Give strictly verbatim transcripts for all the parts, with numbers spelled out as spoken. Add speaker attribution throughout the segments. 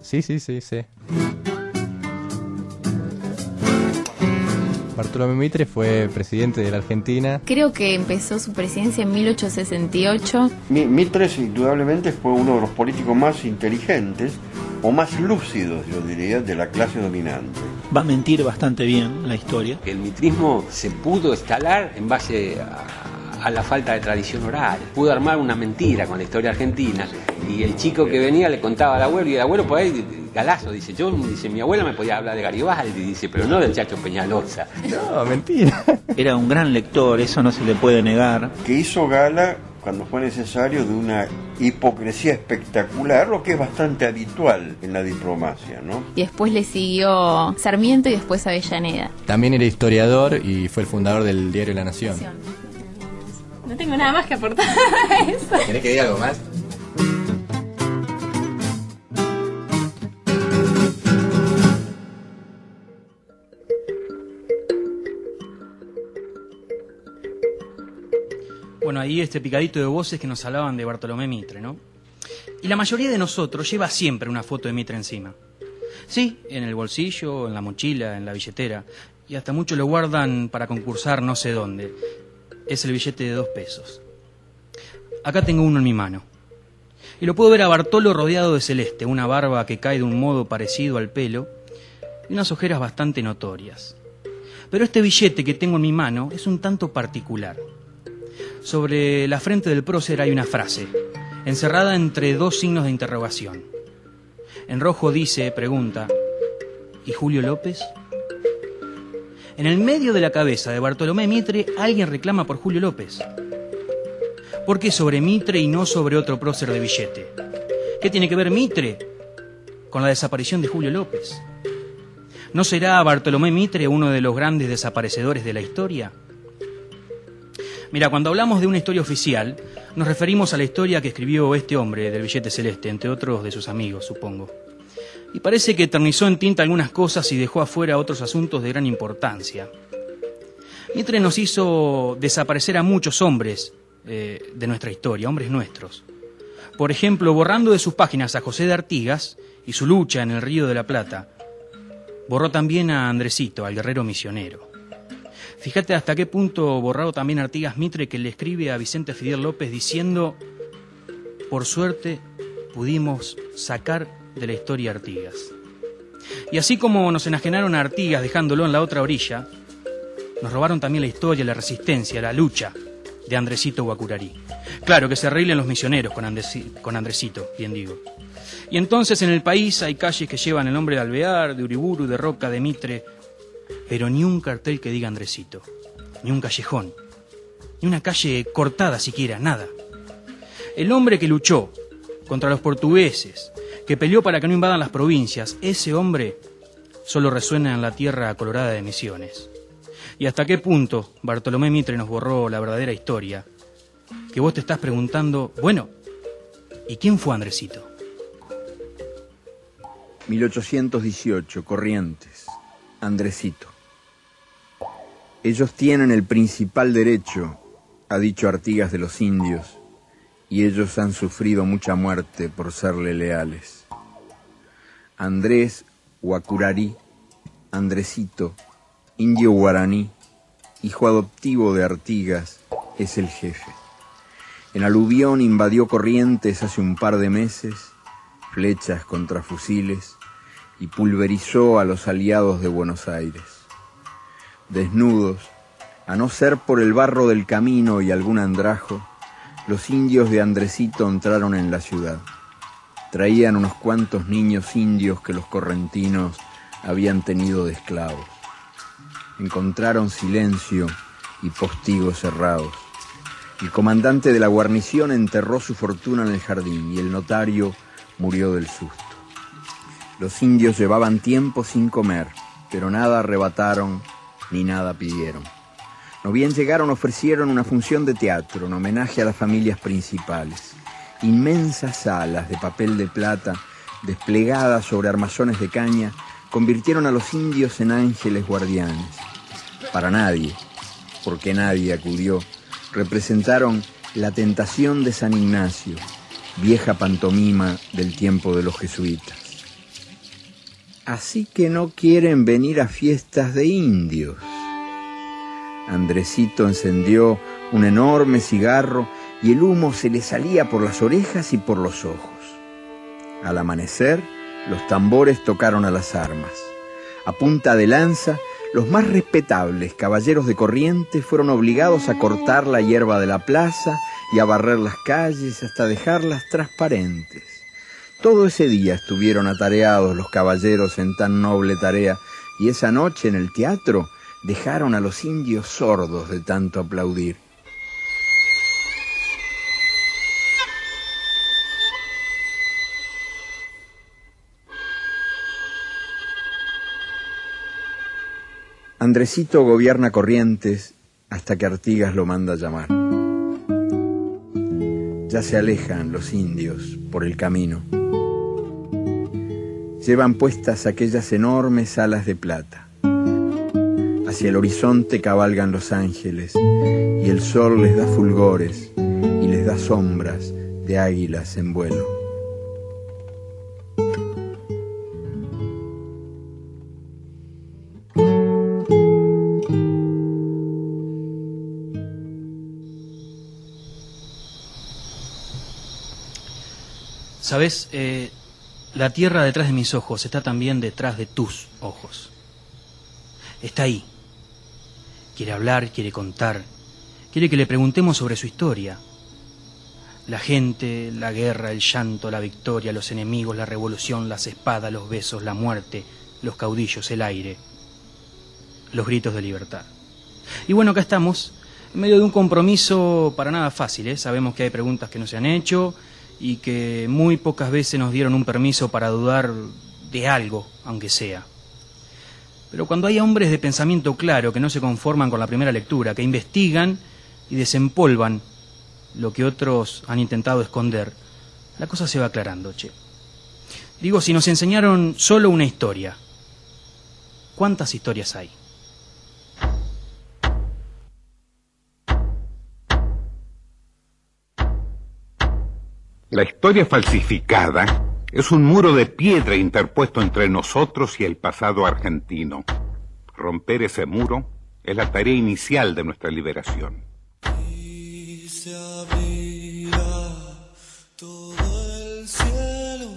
Speaker 1: Sí, sí, sí, sí. Bartolomé Mitre fue presidente de la Argentina.
Speaker 2: Creo que empezó su presidencia en mil ochocientos sesenta y ocho.
Speaker 3: Mitre indudablemente fue uno de los políticos más inteligentes o más lúcidos, yo diría, de la clase dominante.
Speaker 4: Va a mentir bastante bien la historia.
Speaker 5: El mitrismo se pudo instalar en base a, a la falta de tradición oral. Pudo armar una mentira con la historia argentina y el chico que venía le contaba al abuelo y el abuelo por ahí... Galazo, dice, yo, dice, mi abuela me podía hablar de Garibaldi, dice, pero no del Chacho Peñalosa.
Speaker 1: No, mentira.
Speaker 4: Era un gran lector, eso no se le puede negar.
Speaker 3: Que hizo gala, cuando fue necesario, de una hipocresía espectacular, lo que es bastante habitual en la diplomacia, ¿no?
Speaker 2: Y después le siguió Sarmiento y después Avellaneda.
Speaker 1: También era historiador y fue el fundador del diario La Nación.
Speaker 2: No tengo nada más que aportar a eso.
Speaker 1: ¿Querés que diga algo más?
Speaker 6: Bueno, ahí este picadito de voces que nos hablaban de Bartolomé Mitre, ¿no? Y la mayoría de nosotros lleva siempre una foto de Mitre encima. Sí, en el bolsillo, en la mochila, en la billetera. Y hasta muchos lo guardan para concursar no sé dónde. Es el billete de dos pesos. Acá tengo uno en mi mano. Y lo puedo ver a Bartolo rodeado de celeste, una barba que cae de un modo parecido al pelo y unas ojeras bastante notorias. Pero este billete que tengo en mi mano es un tanto particular. Sobre la frente del prócer hay una frase, encerrada entre dos signos de interrogación. En rojo dice, pregunta, ¿y Julio López? En el medio de la cabeza de Bartolomé Mitre alguien reclama por Julio López. ¿Por qué sobre Mitre y no sobre otro prócer de billete? ¿Qué tiene que ver Mitre con la desaparición de Julio López? ¿No será Bartolomé Mitre uno de los grandes desaparecedores de la historia? Mira, cuando hablamos de una historia oficial, nos referimos a la historia que escribió este hombre del billete celeste, entre otros de sus amigos, supongo. Y parece que eternizó en tinta algunas cosas y dejó afuera otros asuntos de gran importancia. Mitre nos hizo desaparecer a muchos hombres eh, de nuestra historia, hombres nuestros. Por ejemplo, borrando de sus páginas a José de Artigas y su lucha en el Río de la Plata, borró también a Andresito, al guerrero misionero. Fíjate hasta qué punto borrado también Artigas Mitre, que le escribe a Vicente Fidel López diciendo: por suerte pudimos sacar de la historia a Artigas. Y así como nos enajenaron a Artigas dejándolo en la otra orilla, nos robaron también la historia, la resistencia, la lucha de Andresito Guacurarí. Claro, que se arreglen los misioneros con, Andresi, con Andresito, bien digo. Y entonces en el país hay calles que llevan el nombre de Alvear, de Uriburu, de Roca, de Mitre, pero ni un cartel que diga Andresito, ni un callejón, ni una calle cortada siquiera, nada. El hombre que luchó contra los portugueses, que peleó para que no invadan las provincias, ese hombre solo resuena en la tierra colorada de Misiones. ¿Y hasta qué punto Bartolomé Mitre nos borró la verdadera historia? Que vos te estás preguntando, bueno, ¿y quién fue Andresito?
Speaker 7: mil ochocientos dieciocho, Corrientes. Andresito. Ellos tienen el principal derecho, ha dicho Artigas de los indios, y ellos han sufrido mucha muerte por serle leales. Andrés Guacurarí, Andresito, indio guaraní, hijo adoptivo de Artigas, es el jefe. En aluvión invadió Corrientes hace un par de meses, flechas contra fusiles, y pulverizó a los aliados de Buenos Aires. Desnudos, a no ser por el barro del camino y algún andrajo, los indios de Andresito entraron en la ciudad. Traían unos cuantos niños indios que los correntinos habían tenido de esclavos. Encontraron silencio y postigos cerrados. El comandante de la guarnición enterró su fortuna en el jardín y el notario murió del susto. Los indios llevaban tiempo sin comer, pero nada arrebataron ni nada pidieron. No bien llegaron, ofrecieron una función de teatro en homenaje a las familias principales. Inmensas salas de papel de plata, desplegadas sobre armazones de caña, convirtieron a los indios en ángeles guardianes. Para nadie, porque nadie acudió, representaron La Tentación de San Ignacio, vieja pantomima del tiempo de los jesuitas. Así que no quieren venir a fiestas de indios. Andresito encendió un enorme cigarro y el humo se le salía por las orejas y por los ojos. Al amanecer, los tambores tocaron a las armas. A punta de lanza, los más respetables caballeros de Corrientes fueron obligados a cortar la hierba de la plaza y a barrer las calles hasta dejarlas transparentes. Todo ese día estuvieron atareados los caballeros en tan noble tarea, y esa noche en el teatro dejaron a los indios sordos de tanto aplaudir. Andresito gobierna Corrientes hasta que Artigas lo manda a llamar. Ya se alejan los indios por el camino. Llevan puestas aquellas enormes alas de plata. Hacia el horizonte cabalgan los ángeles y el sol les da fulgores y les da sombras de águilas en vuelo.
Speaker 6: ¿Sabes? Eh, la tierra detrás de mis ojos está también detrás de tus ojos. Está ahí. Quiere hablar, quiere contar, quiere que le preguntemos sobre su historia. La gente, la guerra, el llanto, la victoria, los enemigos, la revolución, las espadas, los besos, la muerte, los caudillos, el aire, los gritos de libertad. Y bueno, acá estamos, en medio de un compromiso para nada fácil, ¿eh? Sabemos que hay preguntas que no se han hecho y que muy pocas veces nos dieron un permiso para dudar de algo, aunque sea. Pero cuando hay hombres de pensamiento claro que no se conforman con la primera lectura, que investigan y desempolvan lo que otros han intentado esconder, la cosa se va aclarando, che. Digo, si nos enseñaron solo una historia, ¿cuántas historias hay?
Speaker 8: La historia falsificada es un muro de piedra interpuesto entre nosotros y el pasado argentino. Romper ese muro es la tarea inicial de nuestra liberación.
Speaker 9: Y se abrirá todo el cielo.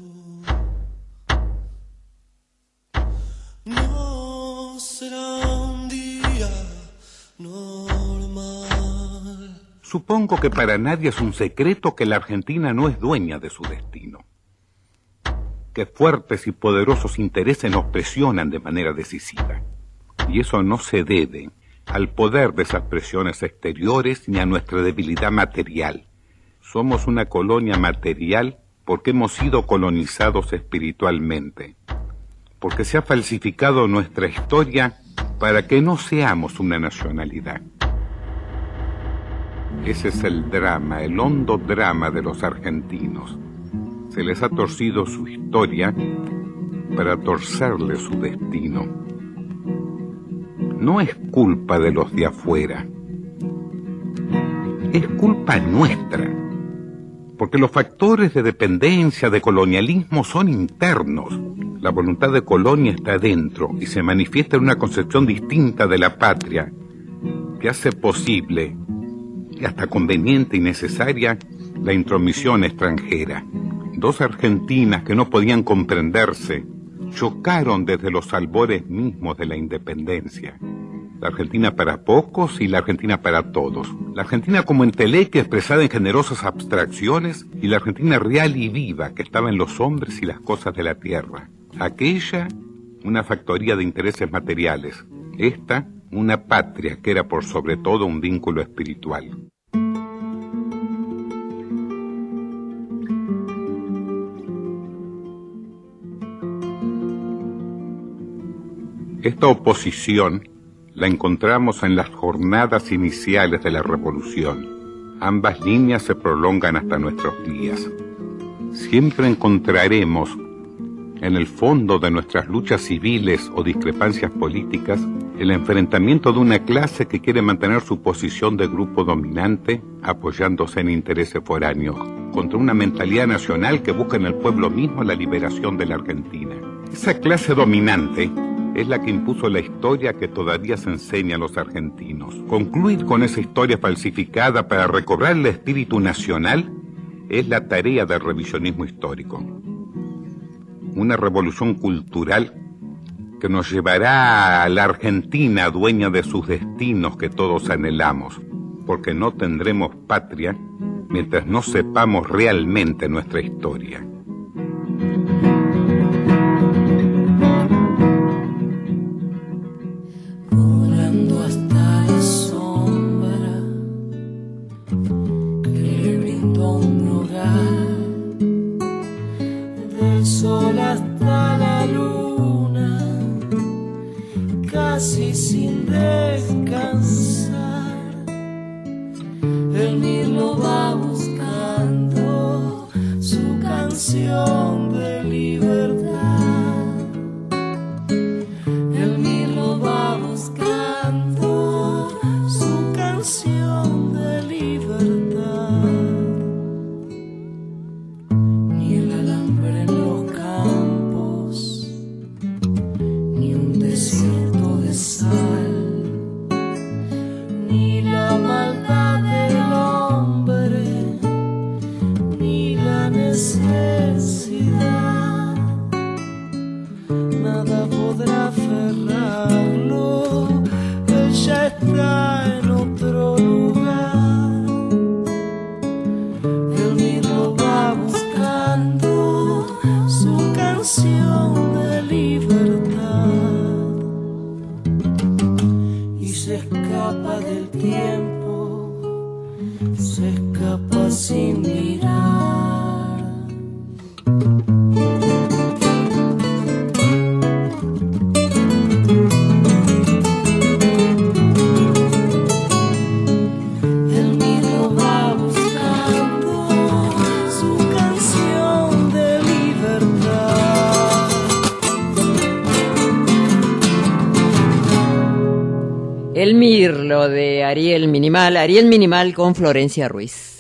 Speaker 9: No será un día normal.
Speaker 8: Supongo que para nadie es un secreto que la Argentina no es dueña de su destino. Que fuertes y poderosos intereses nos presionan de manera decisiva. Y eso no se debe al poder de esas presiones exteriores ni a nuestra debilidad material. Somos una colonia material porque hemos sido colonizados espiritualmente. Porque se ha falsificado nuestra historia para que no seamos una nacionalidad. Ese es el drama, el hondo drama de los argentinos. Se les ha torcido su historia para torcerle su destino. No es culpa de los de afuera, es culpa nuestra, porque los factores de dependencia, de colonialismo son internos. La voluntad de colonia está dentro y se manifiesta en una concepción distinta de la patria que hace posible y hasta conveniente y necesaria la intromisión extranjera. Dos argentinas que no podían comprenderse chocaron desde los albores mismos de la independencia. La Argentina para pocos y la Argentina para todos. La Argentina como entelequia expresada en generosas abstracciones y la Argentina real y viva que estaba en los hombres y las cosas de la tierra. Aquella, una factoría de intereses materiales. Esta, una patria que era por sobre todo un vínculo espiritual. Esta oposición la encontramos en las jornadas iniciales de la revolución. Ambas líneas se prolongan hasta nuestros días. Siempre encontraremos en el fondo de nuestras luchas civiles o discrepancias políticas el enfrentamiento de una clase que quiere mantener su posición de grupo dominante apoyándose en intereses foráneos. contra una mentalidad nacional que busca en el pueblo mismo la liberación de la Argentina. Esa clase dominante es la que impuso la historia que todavía se enseña a los argentinos. Concluir con esa historia falsificada para recobrar el espíritu nacional es la tarea del revisionismo histórico. Una revolución cultural que nos llevará a la Argentina dueña de sus destinos que todos anhelamos, porque no tendremos patria mientras no sepamos realmente nuestra historia.
Speaker 9: Volando hasta la sombra que le brindó un hogar, del sol hasta la luna, casi sin descansar. El mirlo va buscando su canción de libertad. El mirlo va buscando su canción de libertad. Ni el alambre en los campos, ni un desierto de sal, ni la maldad del hombre, ni la necesidad, nada podrá aferrarlo, él ya está en otro lugar. El mirlo va buscando su canción de libertad y se escapa del tiempo, se escapa sin mirar. El mirlo va buscando su canción de libertad.
Speaker 10: El Mirlo de Ariel Minimal, Ariel Minimal con Florencia Ruiz.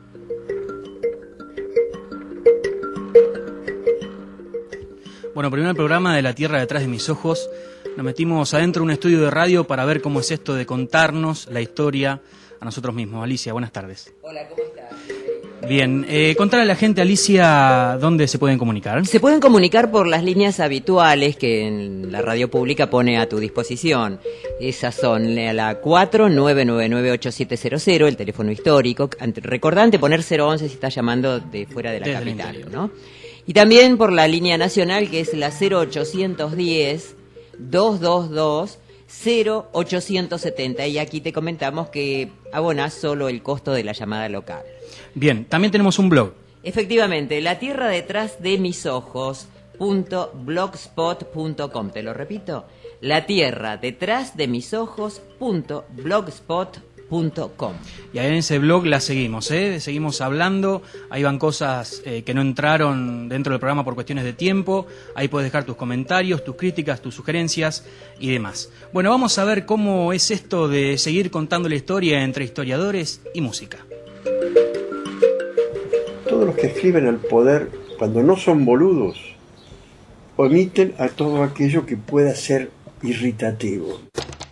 Speaker 6: Bueno, primer programa de La Tierra detrás de mis ojos. Nos metimos adentro de un estudio de radio para ver cómo es esto de contarnos la historia a nosotros mismos. Alicia, buenas tardes.
Speaker 10: Hola, ¿cómo estás?
Speaker 6: Bien, eh, contarle a la gente, Alicia, dónde se pueden comunicar.
Speaker 10: Se pueden comunicar por las líneas habituales que en la radio pública pone a tu disposición. Esas son la cuatro nueve nueve nueve ocho siete cero cero, el teléfono histórico. Recordante poner cero once si estás llamando de fuera de la
Speaker 6: Desde
Speaker 10: capital, ¿no? Y también por la línea nacional, que es la cero ochocientos diez, doscientos veintidós, cero ochocientos setenta. Y aquí te comentamos que abonás solo el costo de la llamada local.
Speaker 6: Bien, también tenemos un blog.
Speaker 10: Efectivamente, La Tierra detrás de mis ojos punto blogspot punto com. Te lo repito, La Tierra detrás de mis ojos punto blogspot punto com.
Speaker 6: Y ahí en ese blog la seguimos, ¿eh? Seguimos hablando, ahí van cosas eh, que no entraron dentro del programa por cuestiones de tiempo, ahí puedes dejar tus comentarios, tus críticas, tus sugerencias y demás. Bueno, vamos a ver cómo es esto de seguir contando la historia entre historiadores y música.
Speaker 3: Todos los que escriben al poder, cuando no son boludos, omiten a todo aquello que pueda ser irritativo.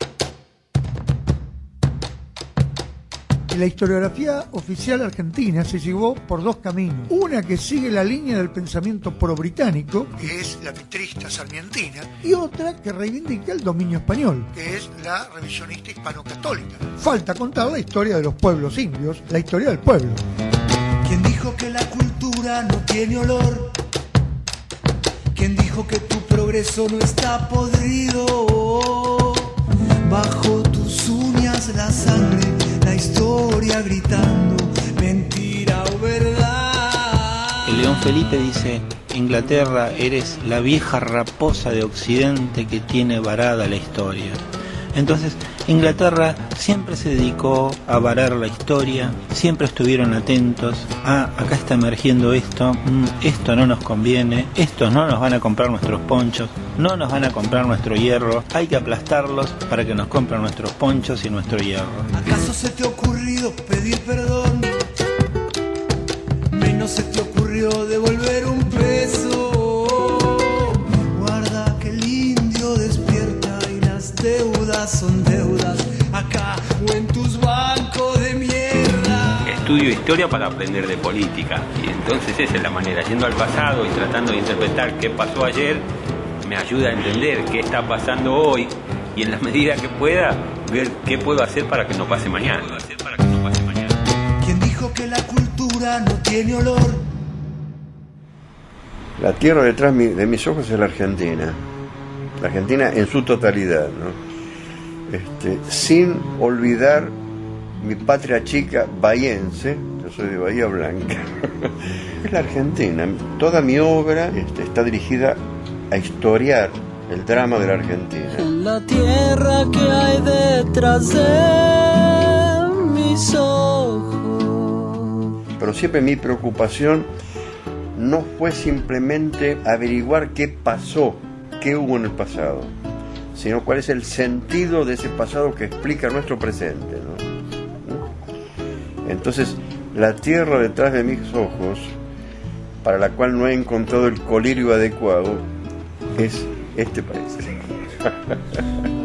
Speaker 11: La historiografía oficial argentina se llevó por dos caminos. Una que sigue la línea del pensamiento pro-británico, que es la mitrista sarmientina, y otra que reivindica el dominio español, que es la revisionista hispano-católica. Falta contar la historia de los pueblos indios, la historia del pueblo.
Speaker 9: ¿Quién dijo que la cultura no tiene olor? ¿Quién dijo que tu progreso no está podrido? Bajo tus uñas la sangre, la historia gritando, mentira o verdad.
Speaker 4: El León Felipe dice: Inglaterra, eres la vieja raposa de Occidente que tiene varada la historia. Entonces, Inglaterra siempre se dedicó a varar la historia, siempre estuvieron atentos. Ah, acá está emergiendo esto, mm, esto no nos conviene, estos no nos van a comprar nuestros ponchos, no nos van a comprar nuestro hierro, hay que aplastarlos para que nos compren nuestros ponchos y nuestro hierro.
Speaker 9: ¿Acaso se te ha ocurrido pedir perdón? Ven no se te ocurrió devolver un peso. Guarda que el indio despierta y las deudas son deudas acá o en tus bancos de mierda.
Speaker 5: Estudio historia para aprender de política y entonces esa es la manera, yendo al pasado y tratando de interpretar qué pasó ayer, me ayuda a entender qué está pasando hoy y en la medida que pueda ver qué puedo hacer para que no pase mañana.
Speaker 9: ¿Quién dijo que la cultura no tiene olor?
Speaker 3: La tierra detrás de mis ojos es la Argentina. La Argentina en su totalidad, ¿no? Este, sin olvidar mi patria chica bahiense, yo soy de Bahía Blanca, es la Argentina. Toda mi obra este, está dirigida a historiar el drama de la Argentina.
Speaker 12: En la tierra que hay detrás de mis ojos.
Speaker 3: Pero siempre mi preocupación no fue simplemente averiguar qué pasó, qué hubo en el pasado, sino cuál es el sentido de ese pasado que explica nuestro presente, ¿no? Entonces, la tierra detrás de mis ojos, para la cual no he encontrado el colirio adecuado, es este país.